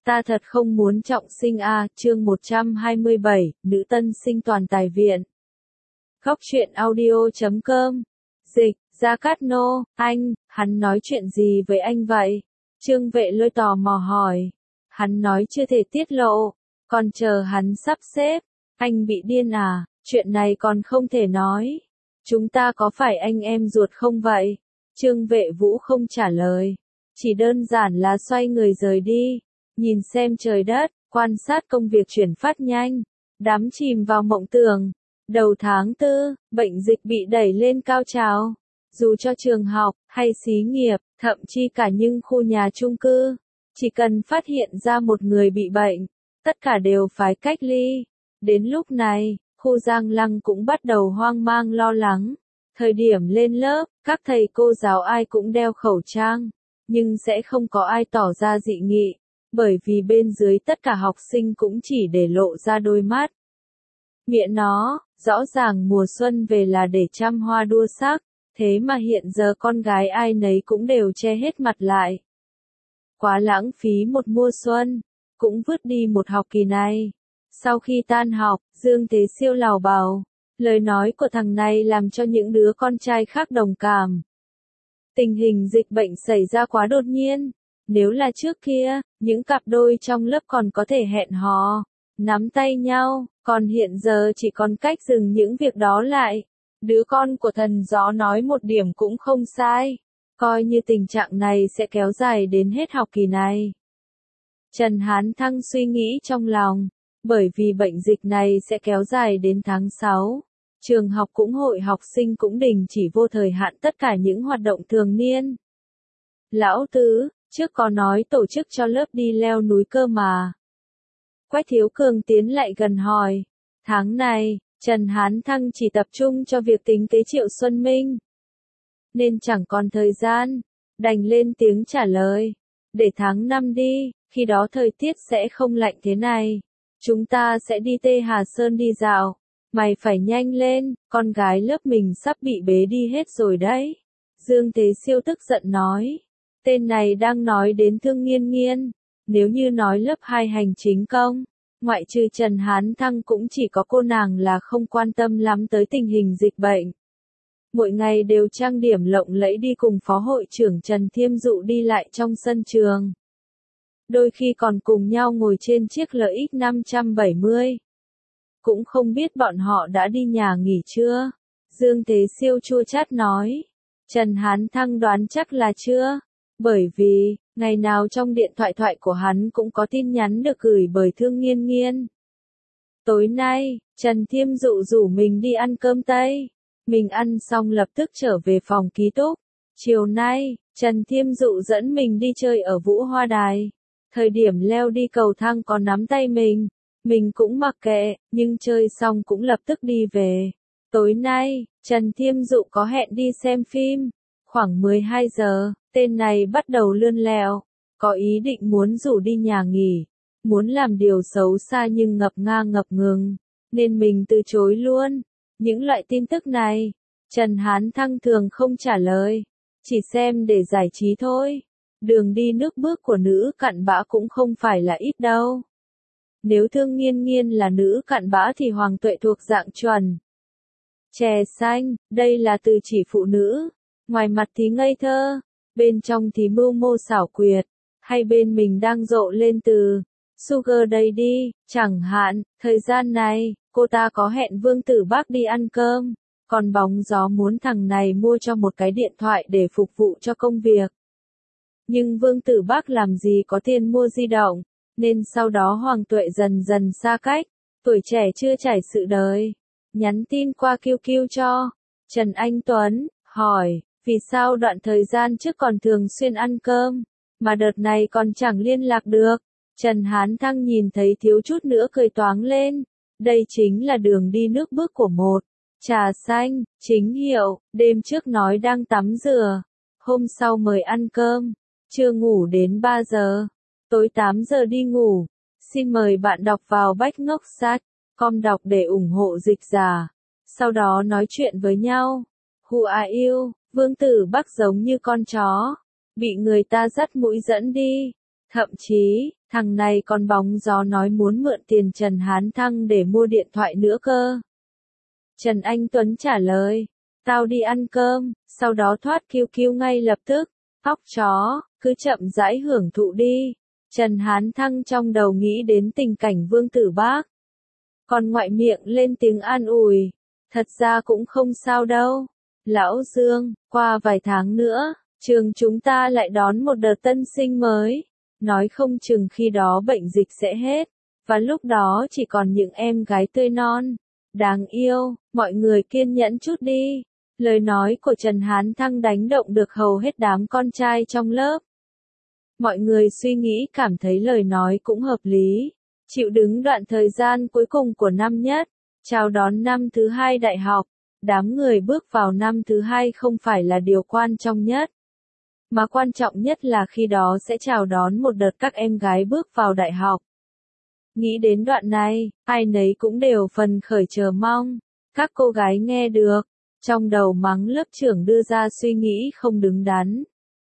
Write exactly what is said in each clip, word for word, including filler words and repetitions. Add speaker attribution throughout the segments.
Speaker 1: Ta thật không muốn trọng sinh a, chương một trăm hai mươi bảy, nữ tân sinh toàn tài viện. Góc truyện audio chấm com. Dịch, Gia Cát Nô, anh, hắn nói chuyện gì với anh vậy? Trương Vệ Lôi tò mò hỏi. Hắn nói chưa thể tiết lộ, còn chờ hắn sắp xếp. Anh bị điên à, chuyện này còn không thể nói. Chúng ta có phải anh em ruột không vậy? Trương Vệ Vũ không trả lời. Chỉ đơn giản là xoay người rời đi. Nhìn xem trời đất, quan sát công việc chuyển phát nhanh, đắm chìm vào mộng tưởng. Đầu tháng tư, bệnh dịch bị đẩy lên cao trào. Dù cho trường học, hay xí nghiệp, thậm chí cả những khu nhà chung cư, chỉ cần phát hiện ra một người bị bệnh, tất cả đều phải cách ly. Đến lúc này, khu Giang Lăng cũng bắt đầu hoang mang lo lắng. Thời điểm lên lớp, các thầy cô giáo ai cũng đeo khẩu trang, nhưng sẽ không có ai tỏ ra dị nghị. Bởi vì bên dưới tất cả học sinh cũng chỉ để lộ ra đôi mắt. Mẹ nó, rõ ràng mùa xuân về là để chăm hoa đua sắc, thế mà hiện giờ con gái ai nấy cũng đều che hết mặt lại. Quá lãng phí một mùa xuân, cũng vứt đi một học kỳ này. Sau khi tan học, Dương Thế Siêu lào bào, lời nói của thằng này làm cho những đứa con trai khác đồng cảm. Tình hình dịch bệnh xảy ra quá đột nhiên. Nếu là trước kia, những cặp đôi trong lớp còn có thể hẹn hò, nắm tay nhau, còn hiện giờ chỉ còn cách dừng những việc đó lại. Đứa con của thần gió nói một điểm cũng không sai, coi như tình trạng này sẽ kéo dài đến hết học kỳ này. Trần Hán Thăng suy nghĩ trong lòng, bởi vì bệnh dịch này sẽ kéo dài đến tháng sáu. Trường học cũng hội học sinh cũng đình chỉ vô thời hạn tất cả những hoạt động thường niên. Lão Tứ, trước có nói tổ chức cho lớp đi leo núi cơ mà. Quách Thiếu Cường tiến lại gần hỏi. Tháng này, Trần Hán Thăng chỉ tập trung cho việc tính kế Triệu Xuân Minh. Nên chẳng còn thời gian, đành lên tiếng trả lời. Để tháng năm đi, khi đó thời tiết sẽ không lạnh thế này. Chúng ta sẽ đi Tê Hà Sơn đi dạo. Mày phải nhanh lên, con gái lớp mình sắp bị bế đi hết rồi đấy. Dương Thế Siêu tức giận nói. Tên này đang nói đến Thương Nghiên Nghiên. Nếu như nói lớp hai hành chính công, ngoại trừ Trần Hán Thăng cũng chỉ có cô nàng là không quan tâm lắm tới tình hình dịch bệnh. Mỗi ngày đều trang điểm lộng lẫy đi cùng phó hội trưởng Trần Thiêm Dụ đi lại trong sân trường. Đôi khi còn cùng nhau ngồi trên chiếc L X năm trăm bảy mươi. Cũng không biết bọn họ đã đi nhà nghỉ chưa? Dương Thế Siêu chua chát nói. Trần Hán Thăng đoán chắc là chưa. Bởi vì, ngày nào trong điện thoại thoại của hắn cũng có tin nhắn được gửi bởi Thương Nghiên Nghiên. Tối nay, Trần Thiêm Dụ rủ mình đi ăn cơm Tây. Mình ăn xong lập tức trở về phòng ký túc. Chiều nay, Trần Thiêm Dụ dẫn mình đi chơi ở Vũ Hoa Đài. Thời điểm leo đi cầu thang có nắm tay mình. Mình cũng mặc kệ, nhưng chơi xong cũng lập tức đi về. Tối nay, Trần Thiêm Dụ có hẹn đi xem phim. Khoảng mười hai giờ, tên này bắt đầu lươn lẹo, có ý định muốn rủ đi nhà nghỉ, muốn làm điều xấu xa nhưng ngập ngang ngập ngừng, nên mình từ chối luôn. Những loại tin tức này, Trần Hán Thăng thường không trả lời, chỉ xem để giải trí thôi. Đường đi nước bước của nữ cặn bã cũng không phải là ít đâu. Nếu Thương Nghiên Nghiên là nữ cặn bã thì Hoàng Tuệ thuộc dạng chuẩn. Chè xanh, đây là từ chỉ phụ nữ. Ngoài mặt thì ngây thơ, bên trong thì mưu mô xảo quyệt, hay bên mình đang rộ lên từ Sugar Daddy, chẳng hạn, thời gian này, cô ta có hẹn Vương Tử Bác đi ăn cơm, còn bóng gió muốn thằng này mua cho một cái điện thoại để phục vụ cho công việc. Nhưng Vương Tử Bác làm gì có tiền mua di động, nên sau đó Hoàng Tuệ dần dần xa cách, tuổi trẻ chưa trải sự đời, nhắn tin qua Q Q cho Trần Anh Tuấn, hỏi. Vì sao đoạn thời gian trước còn thường xuyên ăn cơm, mà đợt này còn chẳng liên lạc được? Trần Hán Thăng nhìn thấy thiếu chút nữa cười toáng lên. Đây chính là đường đi nước bước của một trà xanh, chính hiệu, đêm trước nói đang tắm rửa. Hôm sau mời ăn cơm, chưa ngủ đến ba giờ, tối tám giờ đi ngủ. Xin mời bạn đọc vào bách ngốc sát com đọc để ủng hộ dịch giả. Sau đó nói chuyện với nhau. Who are you? Vương Tử Bác giống như con chó, bị người ta dắt mũi dẫn đi. Thậm chí, thằng này còn bóng gió nói muốn mượn tiền Trần Hán Thăng để mua điện thoại nữa cơ. Trần Anh Tuấn trả lời, tao đi ăn cơm, sau đó thoát kiu kiu ngay lập tức. Óc chó, cứ chậm rãi hưởng thụ đi. Trần Hán Thăng trong đầu nghĩ đến tình cảnh Vương Tử Bác. Còn ngoại miệng lên tiếng an ủi. Thật ra cũng không sao đâu. Lão Dương, qua vài tháng nữa, trường chúng ta lại đón một đợt tân sinh mới. Nói không chừng khi đó bệnh dịch sẽ hết. Và lúc đó chỉ còn những em gái tươi non. Đáng yêu, mọi người kiên nhẫn chút đi. Lời nói của Trần Hán Thăng đánh động được hầu hết đám con trai trong lớp. Mọi người suy nghĩ cảm thấy lời nói cũng hợp lý. Chịu đứng đoạn thời gian cuối cùng của năm nhất, chào đón năm thứ hai đại học. Đám người bước vào năm thứ hai không phải là điều quan trọng nhất. Mà quan trọng nhất là khi đó sẽ chào đón một đợt các em gái bước vào đại học. Nghĩ đến đoạn này, ai nấy cũng đều phần khởi chờ mong. Các cô gái nghe được, trong đầu mắng lớp trưởng đưa ra suy nghĩ không đứng đắn.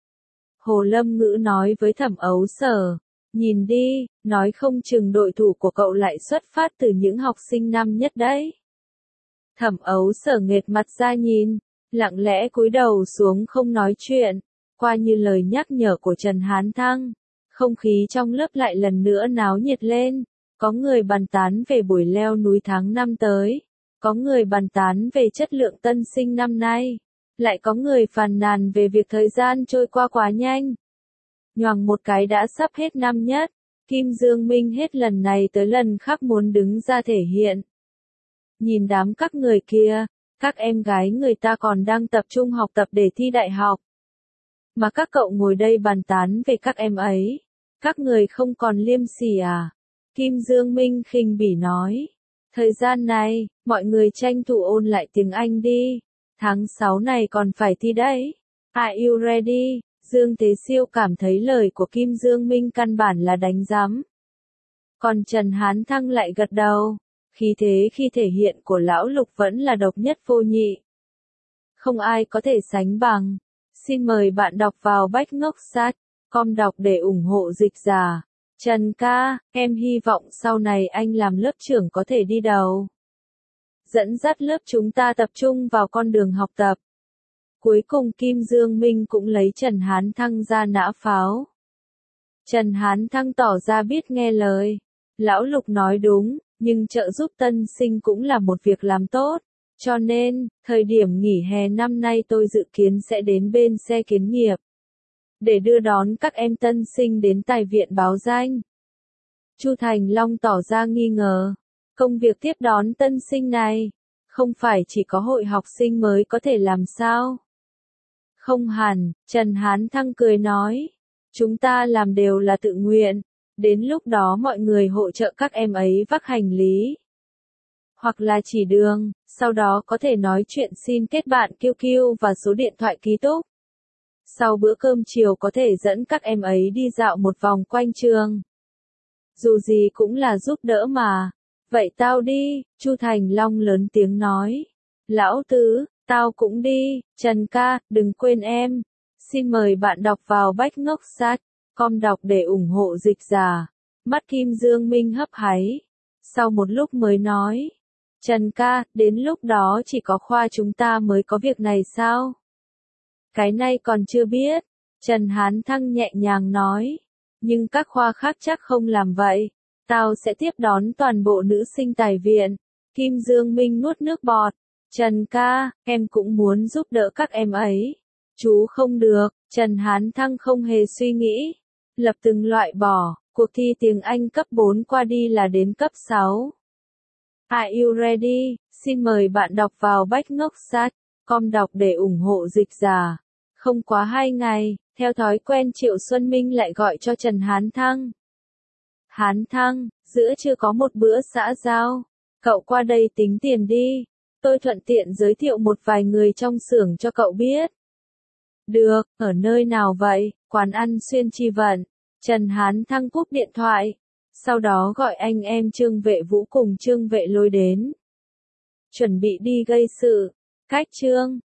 Speaker 1: Hồ Lâm Ngữ nói với Thẩm Ấu Sở, nhìn đi, nói không chừng đội thủ của cậu lại xuất phát từ những học sinh năm nhất đấy. Thẩm Ấu Sở nghệt mặt ra nhìn, lặng lẽ cúi đầu xuống không nói chuyện, qua như lời nhắc nhở của Trần Hán Thăng. Không khí trong lớp lại lần nữa náo nhiệt lên, có người bàn tán về buổi leo núi tháng năm tới. Có người bàn tán về chất lượng tân sinh năm nay. Lại có người phàn nàn về việc thời gian trôi qua quá nhanh. Nhoàng một cái đã sắp hết năm nhất. Kim Dương Minh hết lần này tới lần khác muốn đứng ra thể hiện. Nhìn đám các người kia, các em gái người ta còn đang tập trung học tập để thi đại học. Mà các cậu ngồi đây bàn tán về các em ấy. Các người không còn liêm sỉ à? Kim Dương Minh khinh bỉ nói. Thời gian này, mọi người tranh thủ ôn lại tiếng Anh đi. Tháng sáu này còn phải thi đấy. Are you ready? Dương Tế Siêu cảm thấy lời của Kim Dương Minh căn bản là đánh giám. Còn Trần Hán Thăng lại gật đầu. Khí thế khi thể hiện của lão Lục vẫn là độc nhất vô nhị. Không ai có thể sánh bằng. Xin mời bạn đọc vào bách ngốc sát com đọc để ủng hộ dịch giả. Trần ca, em hy vọng sau này anh làm lớp trưởng có thể đi đầu. Dẫn dắt lớp chúng ta tập trung vào con đường học tập. Cuối cùng Kim Dương Minh cũng lấy Trần Hán Thăng ra nã pháo. Trần Hán Thăng tỏ ra biết nghe lời. Lão Lục nói đúng, nhưng trợ giúp tân sinh cũng là một việc làm tốt. Cho nên, thời điểm nghỉ hè năm nay tôi dự kiến sẽ đến bên xe kiến nghiệp. Để đưa đón các em tân sinh đến tài viện báo danh. Chu Thành Long tỏ ra nghi ngờ. Công việc tiếp đón tân sinh này, không phải chỉ có hội học sinh mới có thể làm sao? Không hẳn, Trần Hán Thăng cười nói. Chúng ta làm đều là tự nguyện. Đến lúc đó mọi người hỗ trợ các em ấy vác hành lý. Hoặc là chỉ đường, sau đó có thể nói chuyện xin kết bạn Q Q và số điện thoại ký túc. Sau bữa cơm chiều có thể dẫn các em ấy đi dạo một vòng quanh trường. Dù gì cũng là giúp đỡ mà. Vậy tao đi, Chu Thành Long lớn tiếng nói. Lão Tứ, tao cũng đi, Trần ca, đừng quên em. Xin mời bạn đọc vào bách ngốc sát com đọc để ủng hộ dịch giả. Mắt Kim Dương Minh hấp háy. Sau một lúc mới nói. Trần ca, đến lúc đó chỉ có khoa chúng ta mới có việc này sao? Cái này còn chưa biết. Trần Hán Thăng nhẹ nhàng nói. Nhưng các khoa khác chắc không làm vậy. Tao sẽ tiếp đón toàn bộ nữ sinh tài viện. Kim Dương Minh nuốt nước bọt. Trần ca, em cũng muốn giúp đỡ các em ấy. Chú không được. Trần Hán Thăng không hề suy nghĩ. Lập từng loại bỏ. Cuộc thi tiếng Anh cấp bốn qua đi là đến cấp sáu. Are you ready? Xin mời bạn đọc vào bách ngốc sát com đọc để ủng hộ dịch giả. Không quá hai ngày, theo thói quen Triệu Xuân Minh lại gọi cho Trần Hán Thăng. Hán Thăng, giữa chưa có một bữa xã giao. Cậu qua đây tính tiền đi. Tôi thuận tiện giới thiệu một vài người trong xưởng cho cậu biết. Được, ở nơi nào vậy? Quán ăn Xuyên Chi Vận. Trần Hán Thăng cúp điện thoại. Sau đó gọi anh em Trương Vệ Vũ cùng Trương Vệ Lôi đến. Chuẩn bị đi gây sự. Cách Trương,